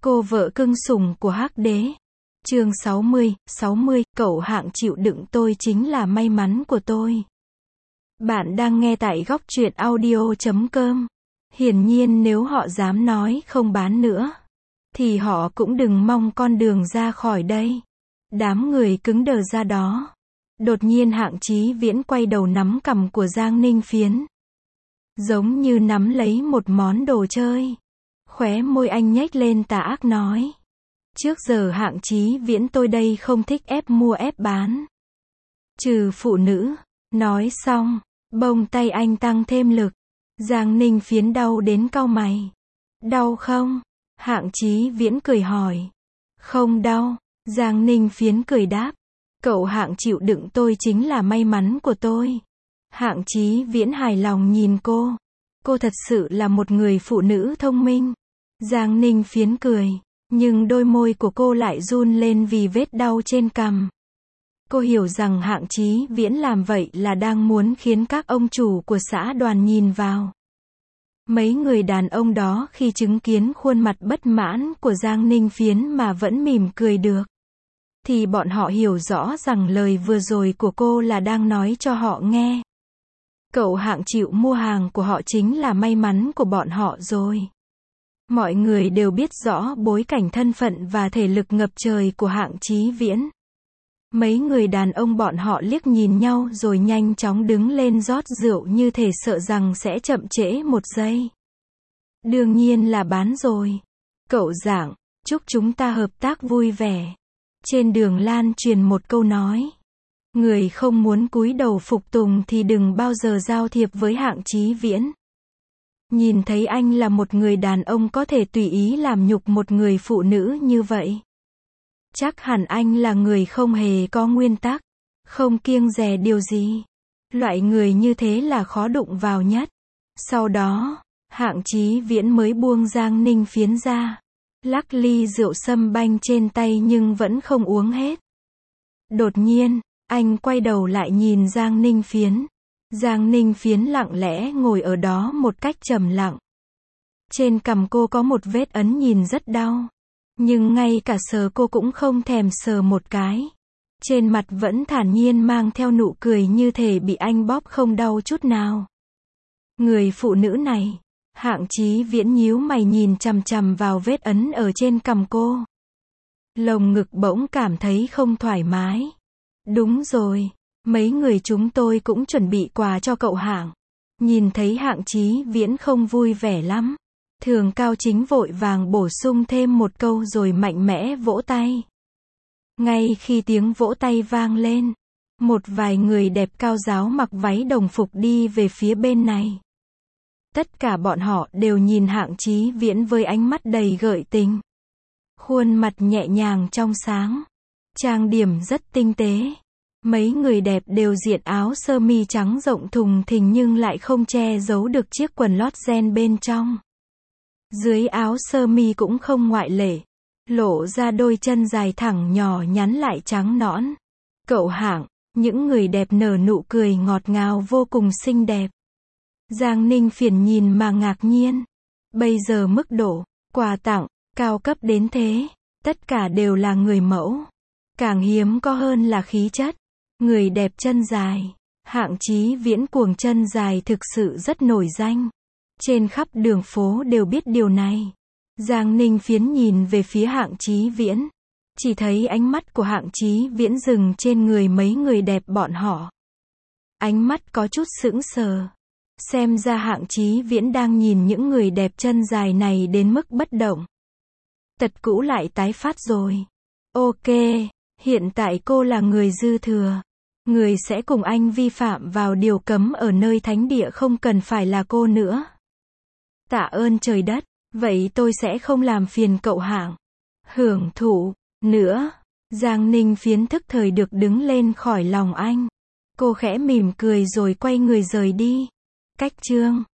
Cô vợ cưng sủng của Hắc Đế. Chương 60, cậu Hạng chịu đựng tôi chính là may mắn của tôi. Bạn đang nghe tại góc truyện audio.com. Hiển nhiên nếu họ dám nói không bán nữa, thì họ cũng đừng mong con đường ra khỏi đây. Đám người cứng đờ ra đó. Đột nhiên Hạng Chí Viễn quay đầu nắm cằm của Giang Ninh Phiến. Giống như nắm lấy một món đồ chơi. Khóe môi anh nhếch lên tà ác nói. Trước giờ Hạng Chí Viễn tôi đây không thích ép mua ép bán. Trừ phụ nữ. Nói xong, bông tay anh tăng thêm lực. Giang Ninh Phiến đau đến cau mày. Đau không? Hạng Chí Viễn cười hỏi. Không đau. Giang Ninh Phiến cười đáp. Cậu Hạng chịu đựng tôi chính là may mắn của tôi. Hạng Chí Viễn hài lòng nhìn cô. Cô thật sự là một người phụ nữ thông minh. Giang Ninh Phiến cười, nhưng đôi môi của cô lại run lên vì vết đau trên cằm. Cô hiểu rằng Hạng Chí Viễn làm vậy là đang muốn khiến các ông chủ của xã đoàn nhìn vào. Mấy người đàn ông đó khi chứng kiến khuôn mặt bất mãn của Giang Ninh Phiến mà vẫn mỉm cười được, thì bọn họ hiểu rõ rằng lời vừa rồi của cô là đang nói cho họ nghe. Cậu Hạng chịu mua hàng của họ chính là may mắn của bọn họ rồi. Mọi người đều biết rõ bối cảnh thân phận và thể lực ngập trời của Hạng Chí Viễn. Mấy người đàn ông bọn họ liếc nhìn nhau rồi nhanh chóng đứng lên rót rượu như thể sợ rằng sẽ chậm trễ một giây. Đương nhiên là bán rồi. Cậu Giảng, chúc chúng ta hợp tác vui vẻ. Trên đường lan truyền một câu nói. Người không muốn cúi đầu phục tùng thì đừng bao giờ giao thiệp với Hạng Chí Viễn. Nhìn thấy anh là một người đàn ông có thể tùy ý làm nhục một người phụ nữ như vậy. Chắc hẳn anh là người không hề có nguyên tắc, không kiêng dè điều gì. Loại người như thế là khó đụng vào nhất. Sau đó, Hạng Chí Viễn mới buông Giang Ninh Phiến ra. Lắc ly rượu sâm banh trên tay nhưng vẫn không uống hết. Đột nhiên, anh quay đầu lại nhìn Giang Ninh Phiến. Giang Ninh Phiến lặng lẽ ngồi ở đó một cách trầm lặng. Trên cằm cô có một vết ấn nhìn rất đau. Nhưng ngay cả sờ cô cũng không thèm sờ một cái. Trên mặt vẫn thản nhiên mang theo nụ cười như thể bị anh bóp không đau chút nào. Người phụ nữ này. Hạng Chí Viễn nhíu mày nhìn chằm chằm vào vết ấn ở trên cằm cô. Lồng ngực bỗng cảm thấy không thoải mái. Đúng rồi. Mấy người chúng tôi cũng chuẩn bị quà cho cậu Hạng. Nhìn thấy Hạng Chí Viễn không vui vẻ lắm. Thường Cao Chính vội vàng bổ sung thêm một câu rồi mạnh mẽ vỗ tay. Ngay khi tiếng vỗ tay vang lên, một vài người đẹp cao ráo mặc váy đồng phục đi về phía bên này. Tất cả bọn họ đều nhìn Hạng Chí Viễn với ánh mắt đầy gợi tình. Khuôn mặt nhẹ nhàng trong sáng. Trang điểm rất tinh tế. Mấy người đẹp đều diện áo sơ mi trắng rộng thùng thình nhưng lại không che giấu được chiếc quần lót ren bên trong. Dưới áo sơ mi cũng không ngoại lệ. Lộ ra đôi chân dài thẳng nhỏ nhắn lại trắng nõn. Cậu Hạng, những người đẹp nở nụ cười ngọt ngào vô cùng xinh đẹp. Giang Ninh Phiền nhìn mà ngạc nhiên. Bây giờ mức độ, quà tặng, cao cấp đến thế. Tất cả đều là người mẫu. Càng hiếm có hơn là khí chất. Người đẹp chân dài. Hạng Chí Viễn cuồng chân dài thực sự rất nổi danh. Trên khắp đường phố đều biết điều này. Giang Ninh Phiến nhìn về phía Hạng Chí Viễn. Chỉ thấy ánh mắt của Hạng Chí Viễn dừng trên người mấy người đẹp bọn họ. Ánh mắt có chút sững sờ. Xem ra Hạng Chí Viễn đang nhìn những người đẹp chân dài này đến mức bất động. Tật cũ lại tái phát rồi. Ok, hiện tại cô là người dư thừa. Người sẽ cùng anh vi phạm vào điều cấm ở nơi thánh địa không cần phải là cô nữa. Tạ ơn trời đất, vậy tôi sẽ không làm phiền cậu Hạng. Hưởng thụ, nữa. Giang Ninh Phiến thức thời được đứng lên khỏi lòng anh. Cô khẽ mỉm cười rồi quay người rời đi. Cách chương